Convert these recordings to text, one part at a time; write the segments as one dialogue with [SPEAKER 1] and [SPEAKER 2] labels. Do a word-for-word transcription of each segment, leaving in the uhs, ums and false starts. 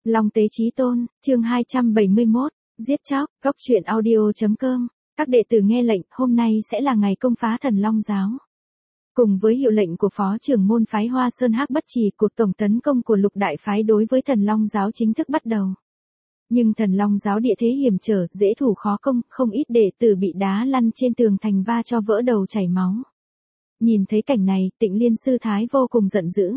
[SPEAKER 1] Long Tế Chí Tôn, chương hai trăm bảy mươi mốt, giết chóc, góc truyện audio.com, các đệ tử nghe lệnh, hôm nay sẽ là ngày công phá Thần Long Giáo. Cùng với hiệu lệnh của Phó trưởng môn phái Hoa Sơn Hắc Bất Trì, cuộc tổng tấn công của Lục Đại Phái đối với Thần Long Giáo chính thức bắt đầu. Nhưng Thần Long Giáo địa thế hiểm trở, dễ thủ khó công, không ít đệ tử bị đá lăn trên tường thành va cho vỡ đầu chảy máu. Nhìn thấy cảnh này, Tịnh Liên Sư Thái vô cùng giận dữ.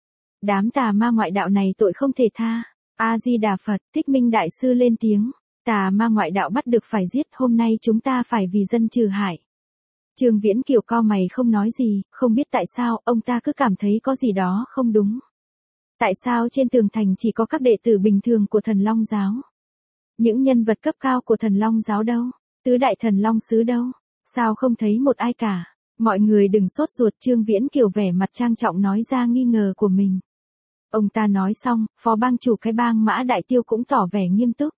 [SPEAKER 1] Đám tà ma ngoại đạo này tội không thể tha. A-di-đà Phật, Thích Minh Đại Sư lên tiếng. Tà ma ngoại đạo bắt được phải giết, hôm nay chúng ta phải vì dân trừ hại. Trương Viễn Kiều cau mày không nói gì, không biết tại sao, ông ta cứ cảm thấy có gì đó không đúng. Tại sao trên tường thành chỉ có các đệ tử bình thường của Thần Long Giáo? Những nhân vật cấp cao của Thần Long Giáo đâu? Tứ đại Thần Long Sứ đâu? Sao không thấy một ai cả? Mọi người đừng sốt ruột, Trương Viễn Kiều vẻ mặt trang trọng nói ra nghi ngờ của mình. Ông ta nói xong, phó bang chủ cái bang Mã Đại Tiêu cũng tỏ vẻ nghiêm túc.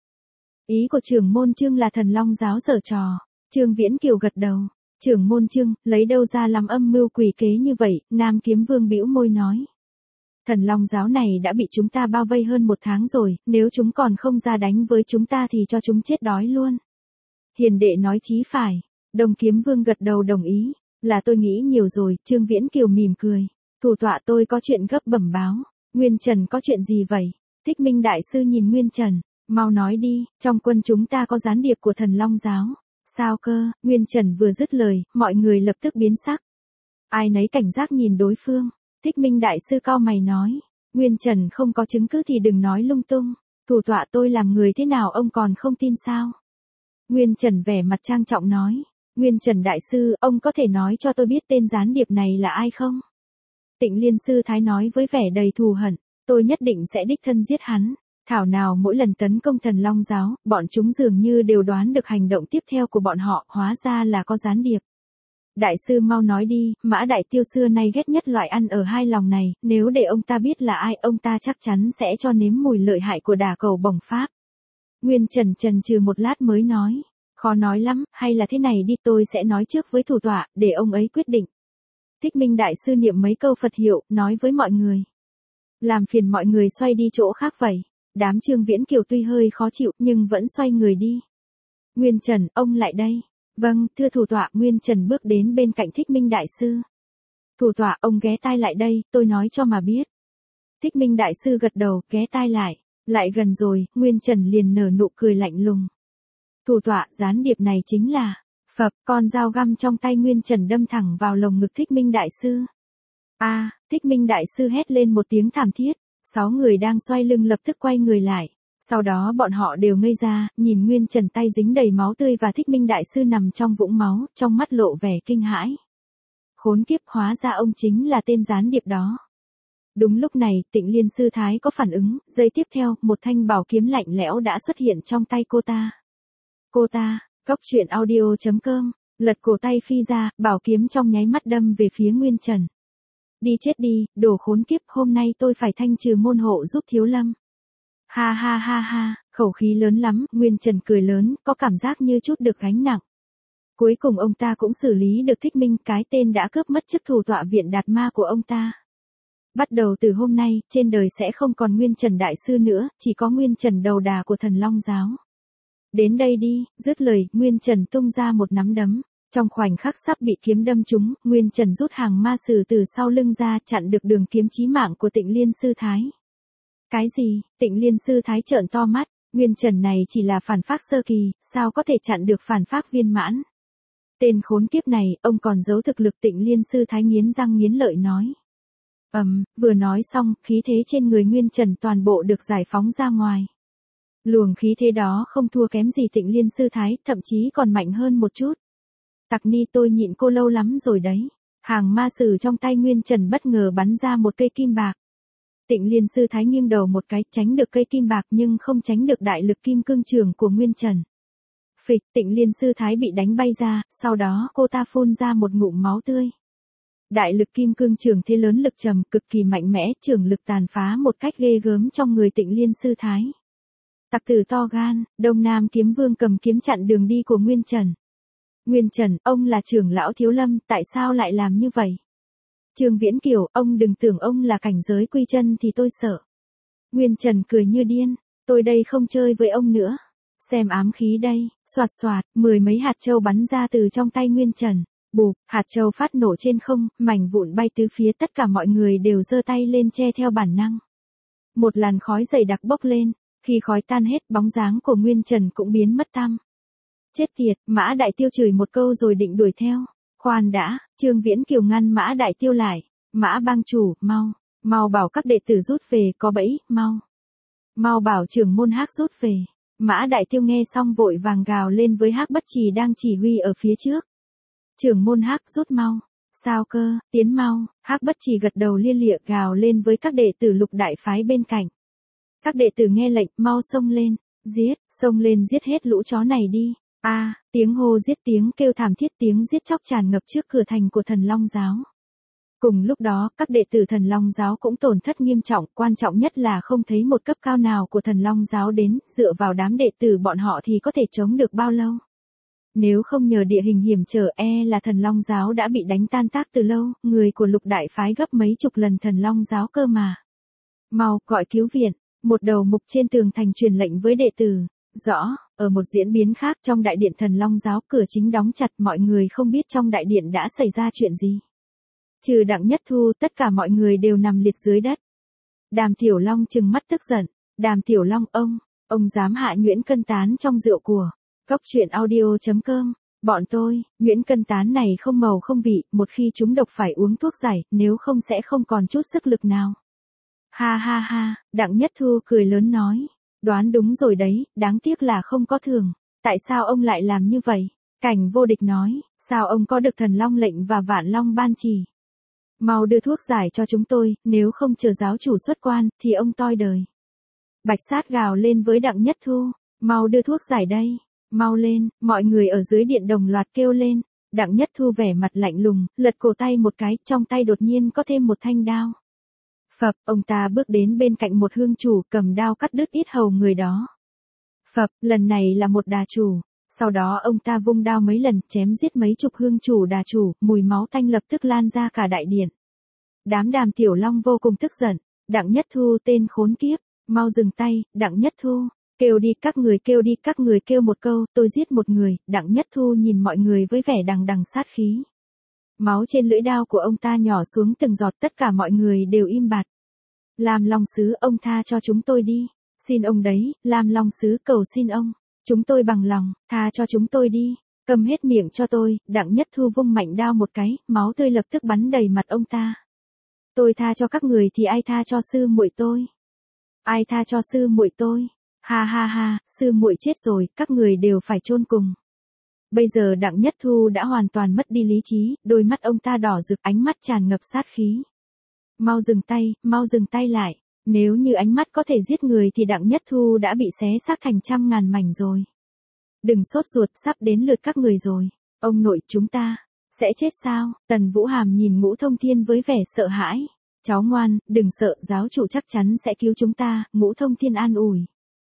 [SPEAKER 1] Ý của trưởng môn Trương là Thần Long Giáo giở trò. Trương Viễn Kiều gật đầu. Trưởng môn Trương, lấy đâu ra làm âm mưu quỷ kế như vậy? Nam Kiếm Vương bĩu môi nói. Thần Long Giáo này đã bị chúng ta bao vây hơn một tháng rồi, nếu chúng còn không ra đánh với chúng ta thì cho chúng chết đói luôn. Hiền đệ nói chí phải. Đồng Kiếm Vương gật đầu đồng ý. Là tôi nghĩ nhiều rồi, Trương Viễn Kiều mỉm cười. Thủ tọa tôi có chuyện gấp bẩm báo. Nguyên Trần có chuyện gì vậy? Thích Minh Đại Sư nhìn Nguyên Trần. Mau nói đi, trong quân chúng ta có gián điệp của Thần Long Giáo. Sao cơ? Nguyên Trần vừa dứt lời, mọi người lập tức biến sắc. Ai nấy cảnh giác nhìn đối phương. Thích Minh Đại Sư cau mày nói. Nguyên Trần không có chứng cứ thì đừng nói lung tung. Thủ tọa tôi làm người thế nào ông còn không tin sao? Nguyên Trần vẻ mặt trang trọng nói. Nguyên Trần Đại Sư, ông có thể nói cho tôi biết tên gián điệp này là ai không? Tịnh Liên Sư Thái nói với vẻ đầy thù hận. Tôi nhất định sẽ đích thân giết hắn. Thảo nào mỗi lần tấn công Thần Long Giáo, bọn chúng dường như đều đoán được hành động tiếp theo của bọn họ, hóa ra là có gián điệp. Đại sư mau nói đi, Mã Đại Tiêu xưa nay ghét nhất loại ăn ở hai lòng này, nếu để ông ta biết là ai, ông ta chắc chắn sẽ cho nếm mùi lợi hại của đả cầu bổng pháp. Nguyên Trần chần chừ một lát mới nói, khó nói lắm, hay là thế này đi, tôi sẽ nói trước với thủ tọa, để ông ấy quyết định. Thích Minh Đại Sư niệm mấy câu Phật hiệu, nói với mọi người. Làm phiền mọi người xoay đi chỗ khác vậy. Đám Trương Viễn Kiều tuy hơi khó chịu, nhưng vẫn xoay người đi. Nguyên Trần, ông lại đây. Vâng, thưa thủ tọa. Nguyên Trần bước đến bên cạnh Thích Minh Đại Sư. Thủ tọa, ông ghé tai lại đây, tôi nói cho mà biết. Thích Minh Đại Sư gật đầu, ghé tai lại. Lại gần rồi, Nguyên Trần liền nở nụ cười lạnh lùng. Thủ tọa, gián điệp này chính là Phật. Con dao găm trong tay Nguyên Trần đâm thẳng vào lồng ngực Thích Minh Đại Sư. A, à, Thích Minh Đại Sư hét lên một tiếng thảm thiết. Sáu người đang xoay lưng lập tức quay người lại. Sau đó bọn họ đều ngây ra, nhìn Nguyên Trần tay dính đầy máu tươi và Thích Minh Đại Sư nằm trong vũng máu, trong mắt lộ vẻ kinh hãi. Khốn kiếp, hóa ra ông chính là tên gián điệp đó. Đúng lúc này, Tịnh Liên Sư Thái có phản ứng, giây tiếp theo, một thanh bảo kiếm lạnh lẽo đã xuất hiện trong tay cô ta. Cô ta, góc truyện audio.com, lật cổ tay phi ra, bảo kiếm trong nháy mắt đâm về phía Nguyên Trần. Đi chết đi, đồ khốn kiếp, hôm nay tôi phải thanh trừ môn hộ giúp Thiếu Lâm. Ha ha ha ha, khẩu khí lớn lắm, Nguyên Trần cười lớn, có cảm giác như chút được gánh nặng. Cuối cùng ông ta cũng xử lý được Thích Minh, cái tên đã cướp mất chức thủ tọa viện Đạt Ma của ông ta. Bắt đầu từ hôm nay, trên đời sẽ không còn Nguyên Trần Đại Sư nữa, chỉ có Nguyên Trần đầu đà của Thần Long Giáo. Đến đây đi, dứt lời, Nguyên Trần tung ra một nắm đấm. Trong khoảnh khắc sắp bị kiếm đâm trúng, Nguyên Trần rút hàng ma sử từ sau lưng ra, chặn được đường kiếm chí mạng của Tịnh Liên Sư Thái. Cái gì? Tịnh Liên Sư Thái trợn to mắt, Nguyên Trần này chỉ là phản phác sơ kỳ, sao có thể chặn được phản phác viên mãn? Tên khốn kiếp này, ông còn giấu thực lực. Tịnh Liên Sư Thái nghiến răng nghiến lợi nói. Ầm, um, vừa nói xong, khí thế trên người Nguyên Trần toàn bộ được giải phóng ra ngoài. Luồng khí thế đó không thua kém gì Tịnh Liên Sư Thái, thậm chí còn mạnh hơn một chút. Tặc ni, tôi nhịn cô lâu lắm rồi đấy. Hàng ma sử trong tay Nguyên Trần bất ngờ bắn ra một cây kim bạc. Tịnh Liên Sư Thái nghiêng đầu một cái, tránh được cây kim bạc nhưng không tránh được đại lực kim cương trường của Nguyên Trần. Phịch, Tịnh Liên Sư Thái bị đánh bay ra, sau đó cô ta phun ra một ngụm máu tươi. Đại lực kim cương trường thế lớn lực trầm, cực kỳ mạnh mẽ, trường lực tàn phá một cách ghê gớm trong người Tịnh Liên Sư Thái. Tặc tử to gan, Đông Nam Kiếm Vương cầm kiếm chặn đường đi của Nguyên Trần. Nguyên Trần, ông là trưởng lão Thiếu Lâm, tại sao lại làm như vậy? Trương Viễn Kiều, ông đừng tưởng ông là cảnh giới quy chân thì tôi sợ. Nguyên Trần cười như điên, tôi đây không chơi với ông nữa. Xem ám khí đây, soạt soạt, mười mấy hạt châu bắn ra từ trong tay Nguyên Trần. Bụp, hạt châu phát nổ trên không, mảnh vụn bay tứ phía, tất cả mọi người đều giơ tay lên che theo bản năng. Một làn khói dày đặc bốc lên, khi khói tan hết, bóng dáng của Nguyên Trần cũng biến mất tăm. Chết tiệt, Mã Đại Tiêu chửi một câu rồi định đuổi theo. Khoan đã, Trương Viễn Kiều ngăn Mã Đại Tiêu lại. Mã bang chủ, mau, mau bảo các đệ tử rút về, có bẫy, mau. Mau bảo trưởng môn Hắc rút về. Mã Đại Tiêu nghe xong vội vàng gào lên với Hắc Bất Trì đang chỉ huy ở phía trước. Trưởng môn Hắc rút mau. Sao cơ, tiến mau. Hắc Bất Trì gật đầu lia lịa gào lên với các đệ tử Lục đại phái bên cạnh. Các đệ tử nghe lệnh, mau xông lên, giết, xông lên giết hết lũ chó này đi. A, à, tiếng hô giết, tiếng kêu thảm thiết, tiếng giết chóc tràn ngập trước cửa thành của Thần Long giáo. Cùng lúc đó, các đệ tử Thần Long giáo cũng tổn thất nghiêm trọng, quan trọng nhất là không thấy một cấp cao nào của Thần Long giáo đến, dựa vào đám đệ tử bọn họ thì có thể chống được bao lâu. Nếu không nhờ địa hình hiểm trở, e là Thần Long giáo đã bị đánh tan tác từ lâu, người của Lục đại phái gấp mấy chục lần Thần Long giáo cơ mà. Mau, gọi cứu viện. Một đầu mục trên tường thành truyền lệnh với đệ tử. Rõ, ở một diễn biến khác trong đại điện Thần Long giáo, cửa chính đóng chặt, mọi người không biết trong đại điện đã xảy ra chuyện gì. Trừ Đặng Nhất Thu, tất cả mọi người đều nằm liệt dưới đất. Đàm Tiểu Long trừng mắt tức giận. Đàm Tiểu Long, ông, ông dám hạ nhuyễn cân tán trong rượu của. Cốc truyện audio chấm com. Bọn tôi, nhuyễn cân tán này không màu không vị, một khi chúng độc phải uống thuốc giải, nếu không sẽ không còn chút sức lực nào. Ha ha ha, Đặng Nhất Thu cười lớn nói. Đoán đúng rồi đấy, đáng tiếc là không có thưởng. Tại sao ông lại làm như vậy? Cảnh Vô Địch nói, sao ông có được Thần Long lệnh và Vạn Long ban chỉ? Mau đưa thuốc giải cho chúng tôi, nếu không chờ giáo chủ xuất quan, thì ông toi đời. Bạch Sát gào lên với Đặng Nhất Thu, mau đưa thuốc giải đây, mau lên, mọi người ở dưới điện đồng loạt kêu lên. Đặng Nhất Thu vẻ mặt lạnh lùng, lật cổ tay một cái, trong tay đột nhiên có thêm một thanh đao. Phập, ông ta bước đến bên cạnh một hương chủ, cầm đao cắt đứt yết hầu người đó. Phập, lần này là một đà chủ. Sau đó ông ta vung đao mấy lần, chém giết mấy chục hương chủ đà chủ, mùi máu tanh lập tức lan ra cả đại điện. Đám Đàm Tiểu Long vô cùng tức giận. Đặng Nhất Thu tên khốn kiếp, mau dừng tay, Đặng Nhất Thu. Kêu đi các người, kêu đi các người, kêu một câu, tôi giết một người. Đặng Nhất Thu nhìn mọi người với vẻ đằng đằng sát khí. Máu trên lưỡi đao của ông ta nhỏ xuống từng giọt, tất cả mọi người đều im bặt. Lam Long sứ, ông tha cho chúng tôi đi. Xin ông đấy, Lam Long sứ cầu xin ông. Chúng tôi bằng lòng, tha cho chúng tôi đi. Cầm hết miệng cho tôi. Đặng Nhất Thu vung mạnh đao một cái, máu tươi lập tức bắn đầy mặt ông ta. Tôi tha cho các người thì ai tha cho sư muội tôi? Ai tha cho sư muội tôi? Ha ha ha, sư muội chết rồi, các người đều phải chôn cùng. Bây giờ Đặng Nhất Thu đã hoàn toàn mất đi lý trí, đôi mắt ông ta đỏ rực, ánh mắt tràn ngập sát khí. Mau dừng tay, mau dừng tay lại. Nếu như ánh mắt có thể giết người thì Đặng Nhất Thu đã bị xé xác thành trăm ngàn mảnh rồi. Đừng sốt ruột, sắp đến lượt các người rồi. Ông nội, chúng ta sẽ chết sao? Tần Vũ Hàm nhìn Ngũ Thông Thiên với vẻ sợ hãi. Cháu ngoan, đừng sợ, giáo chủ chắc chắn sẽ cứu chúng ta. Ngũ Thông Thiên an ủi.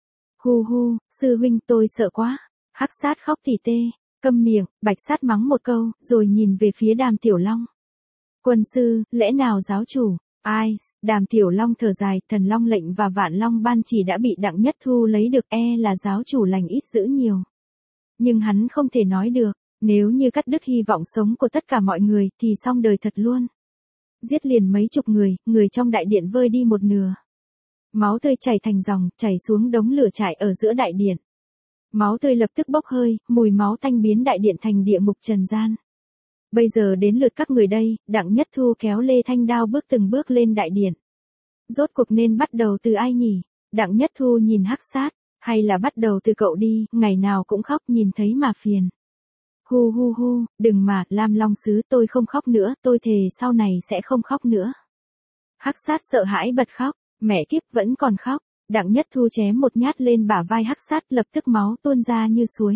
[SPEAKER 1] Hu hu, sư huynh, tôi sợ quá. Hắc Sát khóc tỉ tê. Câm miệng, Bạch Sát mắng một câu, rồi nhìn về phía Đàm Tiểu Long. Quân sư, lẽ nào giáo chủ? Ai? Đàm Tiểu Long thở dài, Thần Long lệnh và Vạn Long ban chỉ đã bị Đặng Nhất Thu lấy được, e là giáo chủ lành ít dữ nhiều. Nhưng hắn không thể nói được, nếu như cắt đứt hy vọng sống của tất cả mọi người, thì xong đời thật luôn. Giết liền mấy chục người, người trong đại điện vơi đi một nửa. Máu tươi chảy thành dòng, chảy xuống đống lửa trại ở giữa đại điện. Máu tươi lập tức bốc hơi, mùi máu tanh biến đại điện thành địa ngục trần gian. Bây giờ đến lượt các người đây. Đặng Nhất Thu kéo lê thanh đao bước từng bước lên đại điện. Rốt cuộc nên bắt đầu từ ai nhỉ? Đặng Nhất Thu nhìn Hắc Sát, hay là bắt đầu từ cậu đi, ngày nào cũng khóc nhìn thấy mà phiền. Hu hu hu, đừng mà, Lam Long sứ, tôi không khóc nữa, tôi thề sau này sẽ không khóc nữa. Hắc Sát sợ hãi bật khóc, mẹ kiếp vẫn còn khóc. Đặng Nhất Thu chém một nhát lên bả vai Hắc Sát, lập tức máu tuôn ra như suối.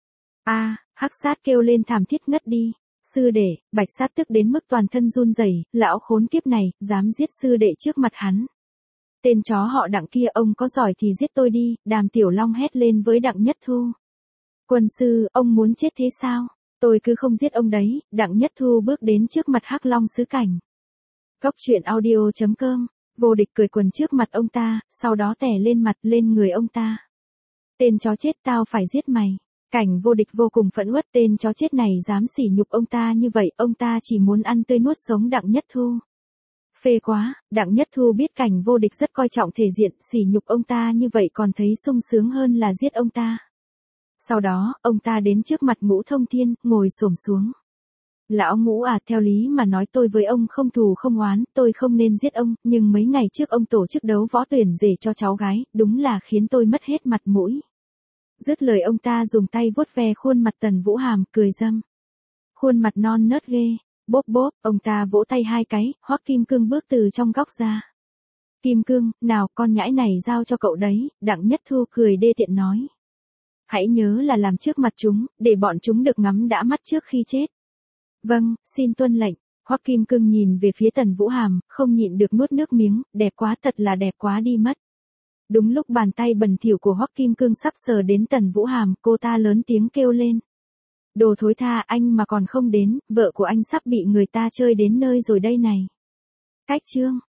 [SPEAKER 1] A, à, Hắc Sát kêu lên thảm thiết ngất đi. Sư đệ, Bạch Sát tức đến mức toàn thân run rẩy, lão khốn kiếp này, dám giết sư đệ trước mặt hắn. Tên chó họ Đặng kia, ông có giỏi thì giết tôi đi, Đàm Tiểu Long hét lên với Đặng Nhất Thu. Quân sư, ông muốn chết thế sao? Tôi cứ không giết ông đấy. Đặng Nhất Thu bước đến trước mặt Hắc Long sứ cảnh. Cốc truyện audio chấm com Vô Địch cởi quần trước mặt ông ta, sau đó tè lên mặt lên người ông ta. Tên chó chết, tao phải giết mày. Cảnh Vô Địch vô cùng phẫn uất, tên chó chết này dám sỉ nhục ông ta như vậy, ông ta chỉ muốn ăn tươi nuốt sống Đặng Nhất Thu. Phê quá, Đặng Nhất Thu biết Cảnh Vô Địch rất coi trọng thể diện, sỉ nhục ông ta như vậy còn thấy sung sướng hơn là giết ông ta. Sau đó, ông ta đến trước mặt Ngũ Thông Thiên, ngồi xổm xuống. Lão Ngũ à, theo lý mà nói tôi với ông không thù không oán, tôi không nên giết ông, nhưng mấy ngày trước ông tổ chức đấu võ tuyển rể cho cháu gái, đúng là khiến tôi mất hết mặt mũi. Dứt lời ông ta dùng tay vuốt ve khuôn mặt Tần Vũ Hàm, cười râm. Khuôn mặt non nớt ghê, bốp bốp, ông ta vỗ tay hai cái, Hoắc Kim Cương bước từ trong góc ra. Kim Cương, nào con nhãi này giao cho cậu đấy, Đặng Nhất Thu cười đê tiện nói. Hãy nhớ là làm trước mặt chúng, để bọn chúng được ngắm đã mắt trước khi chết. Vâng, xin tuân lệnh. Hoắc Kim Cương nhìn về phía Tần Vũ Hàm, không nhịn được nuốt nước miếng, đẹp quá, thật là đẹp quá đi mất. Đúng lúc bàn tay bẩn thỉu của Hoắc Kim Cương sắp sờ đến Tần Vũ Hàm, cô ta lớn tiếng kêu lên. Đồ thối tha, anh mà còn không đến, vợ của anh sắp bị người ta chơi đến nơi rồi đây này. Cách chương.